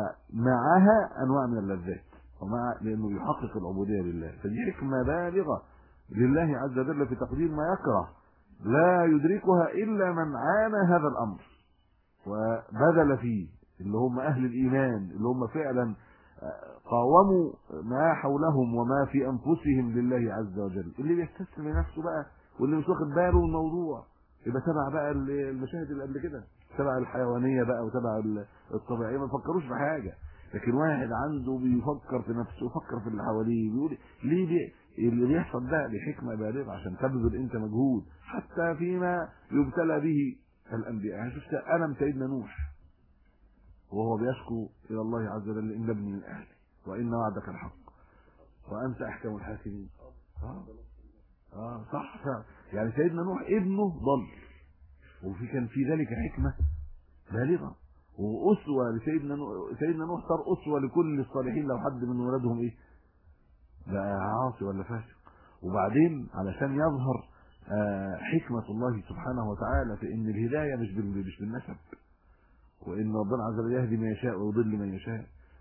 معها انواع من اللذات، ومع لانه يحقق العبوديه لله. فدي حكمه بالغه لله عز وجل في تقدير ما يكره، لا يدركها الا من عانى هذا الامر وبذل فيه، اللي هم اهل الايمان، اللي هم فعلا قاوموا ما حولهم وما في انفسهم لله عز وجل. اللي بيستسلم لنفسه بقى واللي مش واخد باله من الموضوع يبقى تبع بقى المشاهد اللي قبل كده، تبع الحيوانيه بقى وتبع الطبيعيه، ما بيفكروش في حاجه. لكن واحد عنده بيفكر في نفسه ويفكر في اللي حواليه، بيقول ليه اللي بيحصل ده لحكمه بالغه عشان تبذل انت مجهود حتى فيما يبتلى به الانبياء. يعني شفت الم سيدنا نوح وهو بيشكو الى الله عز وجل: ان ابني من اهلي وان وعدك الحق وانت احكم الحاكمين. صح فعلا. يعني سيدنا نوح ابنه ضل، كان في ذلك حكمه بالغه واسوه لسيدنا نوح. سيدنا نوح صار اسوه لكل الصالحين لو حد من ولادهم بقى عاصي ولا فاسق. وبعدين علشان يظهر حكمه الله سبحانه وتعالى في ان الهدايه مش بالنسب، وان ربنا عز وجل يهدي من يشاء ويضل من يشاء.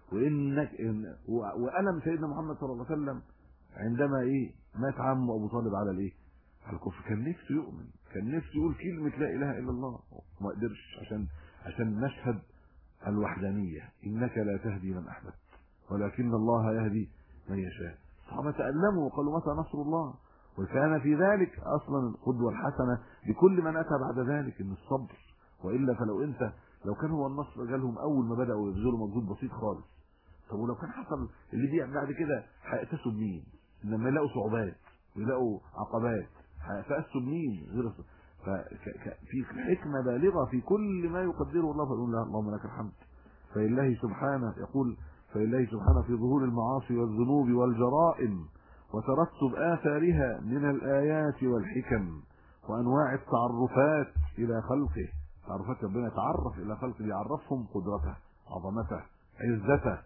وألم سيدنا محمد صلى الله عليه وسلم عندما مات عمه ابو طالب على على الكفر، كان نفسه يؤمن، كان نفسه يقول كلمه لا اله الا الله وما قدرش عشان نشهد الوحدانيه: انك لا تهدي من احببت ولكن الله يهدي من يشاء. الصحابة تألموا وقالوا متى نصر الله، وكان في ذلك اصلا القدوة الحسنة لكل من اتى بعد ذلك ان الصبر. والا فلو لو كان هو النصر جالهم اول ما بداوا يبذلوا مجهود بسيط خالص، طب ولو كان حصل اللي دي بعد كده هيأتسوا بمين؟ لما يلاقوا صعوبات ويلاقوا عقبات هيأتسوا بمين غير في حكمة بالغة في كل ما يقدره الله، فيقول له اللهم لك الحمد. فلله سبحانه يقول فلله سبحانه في ظهور المعاصي والذنوب والجرائم وترتب آثارها من الآيات والحكم وأنواع التعرفات إلى خلقه. تعرفات ربنا يتعرف إلى خلقه، يعرفهم قدرته، عظمته، عزته،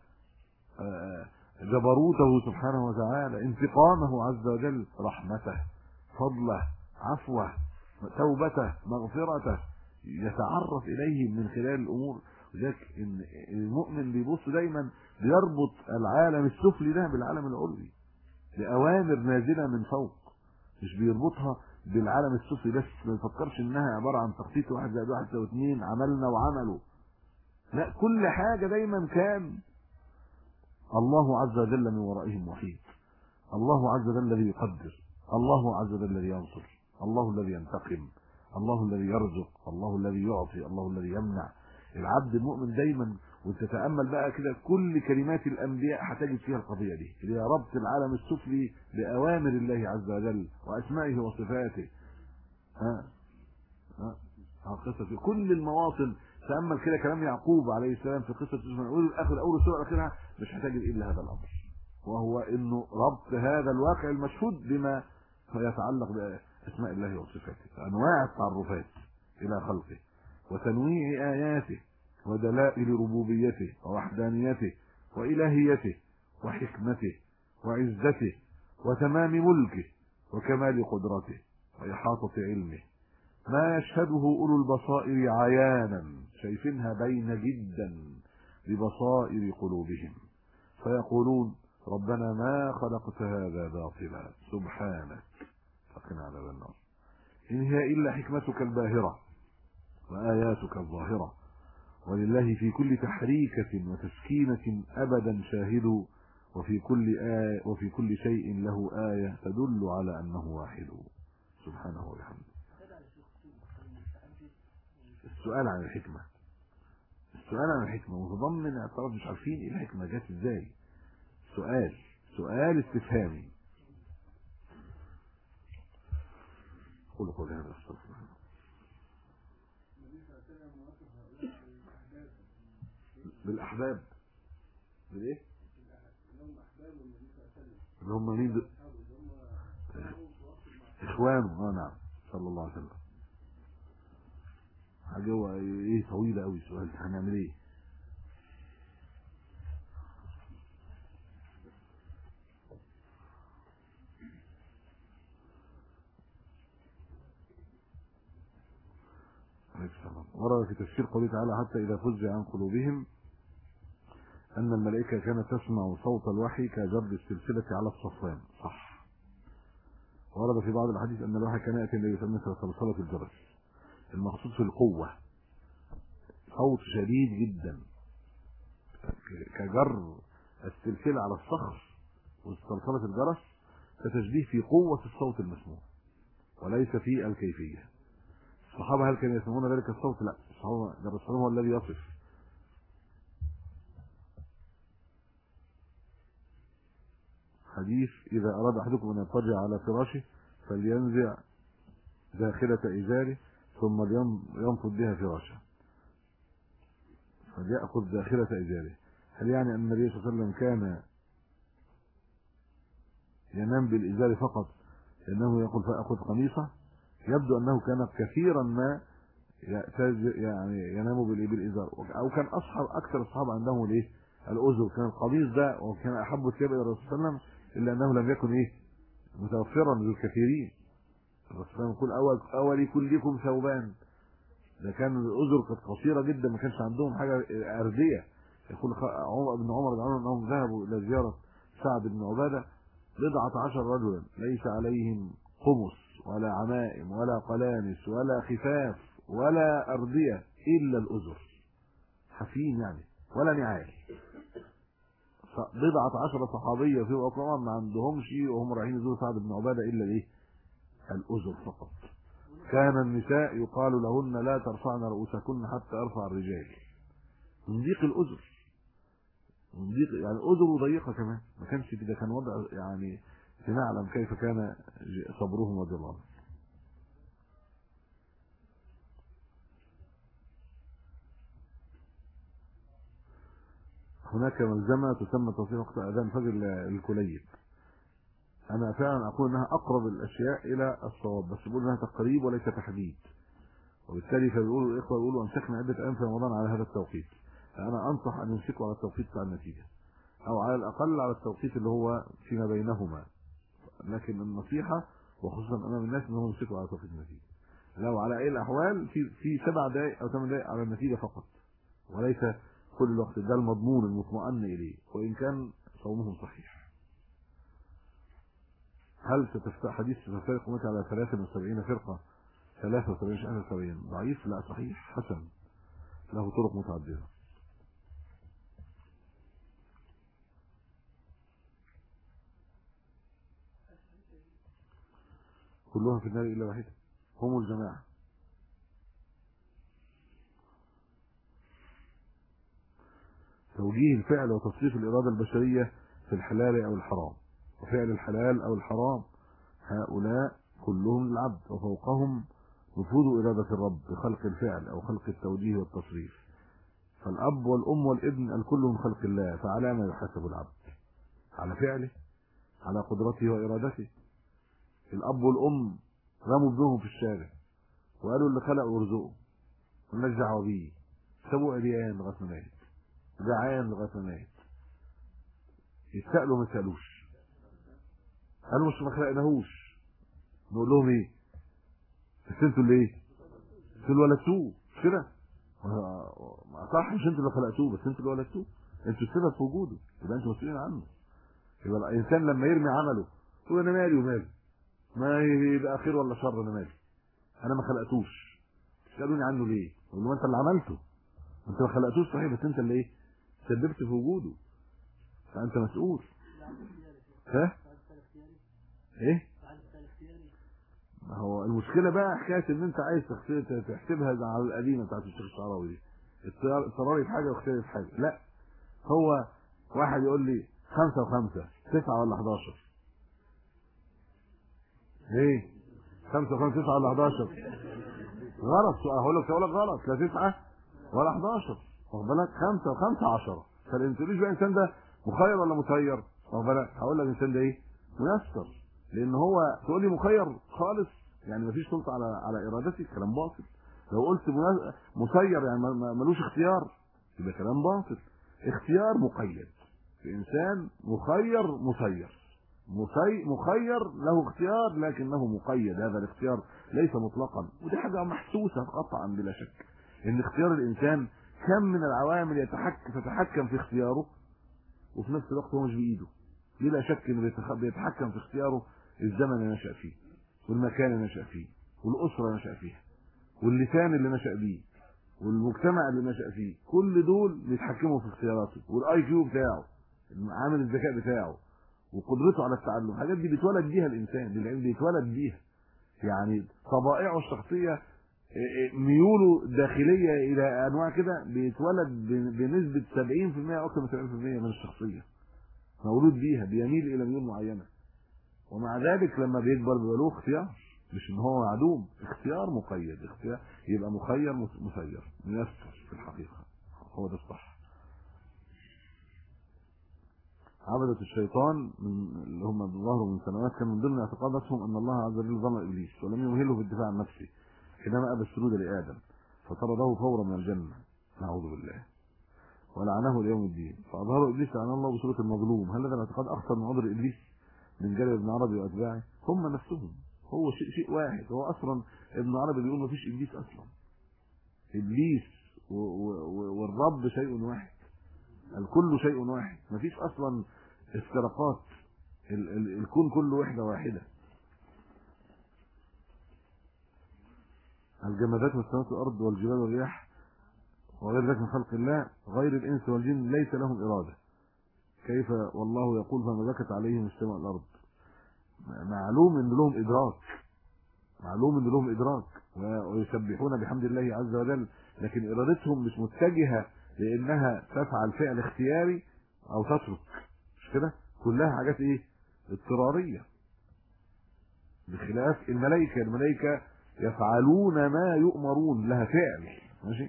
جبروته سبحانه وتعالى، انتقامه عز وجل، رحمته، فضله، عفوه، توبته، مغفرته، يتعرف إليه من خلال الأمور. لذلك إن المؤمن بيبص دايما بيربط العالم السفلي ده بالعالم العلوي بأوامر نازلة من فوق، مش بيربطها بالعالم السفلي بس، ما يفكرش انها عبارة عن تخطيط 1 زائد 1 يساوي 2 عملنا وعملوا. لا، كل حاجة دايما كان الله عز وجل من ورائهم محيط، الله عز وجل الذي يقدر، الله عز وجل الذي ينصر، الله الذي ينتقم، الله الذي يرزق، الله الذي يعطي، الله الذي يمنع. العبد المؤمن دايما وتتامل بقى كده كل كلمات الانبياء هتجد فيها القضيه دي اللي هي ربط العالم السفلي باوامر الله عز وجل واسمائه وصفاته. قصه في كل المواطن. تامل كده كلام يعقوب عليه السلام في قصه يوسف من اول سوره اخرها، مش هتجد الا هذا الامر، وهو انه ربط هذا الواقع المشهود بما يتعلق باسماء الله وصفاته، انواع التعرفات الى خلقه وتنويع آياته ودلائل ربوبيته ووحدانيته وإلهيته وحكمته وعزته وتمام ملكه وكمال قدرته وإحاطة علمه، ما يشهده أولو البصائر عيانا، شايفينها باينة جدا ببصائر قلوبهم، فيقولون ربنا ما خلقت هذا باطلا سبحانك فقنا عذاب النار، إن هي إلا حكمتك الباهرة وآياتك الظاهرة، ولله في كل تحريكة وتسكينة أبدا شاهد، وفي كل شيء له آية تدل على أنه واحد سبحانه وبحمده. السؤال عن الحكمة، متضمن اعتراف، مش عارفين ايه الحكمة جت ازاي. سؤال استفهامي. قولوا قولي هذا استغفر الله. بالاحباب بالايه؟ اللي هم مين؟ اخوانه. نعم، صلى الله عليه وسلم. حاجه هو ايه طويله قوي السؤال، هنعمل ايه؟ ورد في تفسير قوله تعالى حتى إذا فزع عن قلوبهم أن الملائكة كانت تسمع صوت الوحي كجر السلسلة على الصفوان. صح. ورد في بعض الحديث أن الوحي كان يأتي النبي صلى الله عليه وسلم صلصلة الجرس. المقصود في القوة، صوت شديد جدا كجر السلسلة على الصخر وصلصلة الجرس، فتشبيه في قوة الصوت المسموع وليس في الكيفية. الصحابة هل كانوا يسمعون ذلك الصوت؟ لا، الصحابة ده الرسول هو الذي يصف. حديث إذا أراد أحدكم أن يضطجع على فراشه فلينزع داخلة إزاره ثم ينفض بها فراشه، فليأخذ داخلة إزاره. هل يعني أن النبي صلى الله عليه وسلم كان ينام بالإزار فقط لأنه يقول فأخذ قميصه؟ يبدو أنه كان كثيرا ما يعني ينام بالإزار، أو كان أكثر الصحابة عندهم الأزر، كان القميص ده وكان أحب الثياب إلى الرسول صلى الله عليه وسلم، إلا أنه لم يكن متوفرا للكثيرين. الرسول صلى الله عليه وسلم يقول أولي كلكم ثوبان. ده كان الأزر كانت قصيرة جدا، ما كانش عندهم حاجة أردية. يقول ابن عمر أنهم ذهبوا إلى زيارة سعد بن عبادة 11 رجلا ليس عليهم قمص ولا عمائم ولا قلانس ولا خفاف ولا أردية إلا الأزر، حفين يعني، ولا نعال. بضعة عشر صحابية في أقوى ما عندهمش وهم رايحين يزوروا سعد بن عبادة إلا الإيه؟ الأذر فقط. كان النساء يقال لهن لا ترفعن رؤوسكن حتى يرفع الرجال، من ضيق الأذر، من ضيق يعني أذر ضيقة كمان، ما كانش كده، كان وضع يعني لنعلم كيف كان صبرهم رضي الله عنهم. هناك ملزمة تسمى توصيل وقت أذان فجر الكليب. أنا فعلا أقول أنها أقرب الأشياء إلى الصواب، بس بقول أنها تقريب وليس تحديد، وبالتالي فبيقولوا الإخوة يقولوا أمسكنا عدة أيام في رمضان على هذا التوقيت. فأنا أنصح أن يمسكوا على التوقيت بتاع النتيجة، أو على الأقل على التوقيت اللي هو فيما بينهما، لكن النصيحة وخصوصا أمام الناس أنهم يمسكوا على توقيت النتيجة. لو على أي الأحوال في 7 دقائق أو 8 دقائق على النتيجة فقط، وليس كل الوقت. ده المضمون المطمئن إليه، وإن كان صومهم صحيح. هل ستفتح حديث ستفترق أمتي على 73 فرقة 73 ضعيف؟ لا، صحيح حسن، له طرق متعددة. كلها في النار إلا واحدة، هم الجماعة. توجيه الفعل وتصريف الإرادة البشرية في الحلال أو الحرام، وفعل الحلال أو الحرام، هؤلاء كلهم للعبد، وفوقهم نفوذ إرادة الرب بخلق الفعل أو خلق التوجيه والتصريف. فالأب والأم والابن الكل من خلق الله، فعلى ما يحاسب العبد؟ على فعله، على قدرته وإرادته. الأب والأم رموا ابنهم في الشارع وقالوا اللي خلق ويرزقه مالناش دعوة بيه، سابوه عريان لغاية ما مات، جعان لغاية ما مات. يتسألوا ما يتسألوش، قالوا مش ما خلقناهوش. نقول لهم ايه؟ بس انتوا اللي ايه؟ انتوا اللي ولدتوه، مش كده؟ ما صح، مش انتوا اللي خلقتوه، بس انتوا اللي ولدتوه، انتوا السبب في وجوده، يبقى انتوا مسؤولين عنه. يبقى الانسان لما يرمي عمله يقول انا مالي وماله، ما يبقى خير ولا شر، انا مالي، انا ما خلقتوش، تسالوني عنه ليه؟ يقول له انت اللي عملته، انت ما خلقتوش صحيح، بس انت اللي ايه؟ سببت في وجوده، فانت مسؤول. ها؟ ايه؟ ما هو المشكله بقى حكايه ان انت عايز تحسبها على القديمه بتاعت الشيخ الشعراوي دي، اضطراري في حاجه واختياري في حاجه. لا، هو واحد يقول لي 5 و5 9 ولا 11؟ ايه 5 و5 9 ولا 11؟ غلط. هقول لك غلط، لا 9 ولا 11، واخد بالك؟ 5 و5 10. فانت تقوليش بقى الانسان ده مخير ولا مسير، واخد بالك؟ هقول لك الانسان ده ايه؟ ميسر، لان هو تقول لي مخير خالص يعني مفيش سلطه على ارادتي، كلام باطل. لو قلت مسير يعني ملوش اختيار، يبقى كلام باطل. اختيار مقيد، الانسان مخير مسير، مخير له اختيار لكنه مقيد، هذا الاختيار ليس مطلقا، ودي حاجه محسوسه قطعا بلا شك، ان اختيار الانسان كم من العوامل تتحكم في اختياره، وفي نفس الوقت هو مش بايده. بلا شك انه بيتحكم في اختياره الزمن اللي نشأ فيه، والمكان اللي نشأ فيه، والاسره اللي نشأ فيها، واللسان اللي نشأ بيه، والمجتمع اللي نشأ فيه، كل دول بيتحكموا في اختياراته، والاي كيو بتاعه، عامل الذكاء بتاعه، وقدرته على التعلم. الحاجات دي بيتولد بيها الانسان، العلم بيتولد بيها، يعني طبائعه الشخصيه، ميوله الداخليه الى انواع كده بيتولد بنسبه 70% او اكثر من 70% من الشخصيه، مولود بيها، بيميل الى ميول معينه، ومع ذلك لما بيكبر بيبقى له اختيار، مش ان هو معدوم، اختيار مقيد، اختيار يبقى مخير مسير ميسر في الحقيقه، هو ده الصح. عبدة الشيطان اللي هم ظهروا من سنوات كان من ضمن اعتقاداتهم ان الله عز وجل ظلم ابليس ولم يمهله في الدفاع عن نفسه حينما ابى السجود لادم فطرده فورا من الجنه، نعوذ بالله، ولعنه ليوم الدين. فاظهروا ابليس لعن الله بصوره المظلوم. هل هذا الاعتقاد اخطر من عذر ابليس من جابر بن عربي واتباعه؟ هم نفسهم، هو شيء واحد. هو اصلا ابن عربي بيقول ما فيش ابليس اصلا، ابليس والرب شيء واحد، الكل شيء واحد، ما فيش اصلا افتراقات، الكون كله وحده واحده. الجمادات والسماوات والارض والجبال والرياح وغير ذلك من خلق الله غير الانس والجن ليس لهم اراده كيف والله يقول فما بكت عليهم السماء والارض. معلوم ان لهم ادراك، معلوم ان لهم ادراك ويسبحون بحمد الله عز وجل، لكن ارادتهم مش متجهه لانها تفعل فعل اختياري او تترك، مش كده؟ كلها حاجات ايه؟ اضطراريه. بخلاف الملائكه، الملائكه يفعلون ما يؤمرون، لها فعل. ماشي.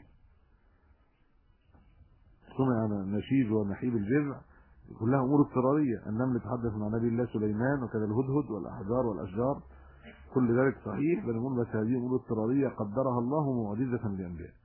سمع نشيج ونحيب الجذع، كلها امور اضطراريه. النمل تحدث مع نبي الله سليمان، وكذا الهدهد والاحجار والاشجار، كل ذلك صحيح، بل نقول بس هذه امور اضطراريه قدرها الله معجزه لانبيائه.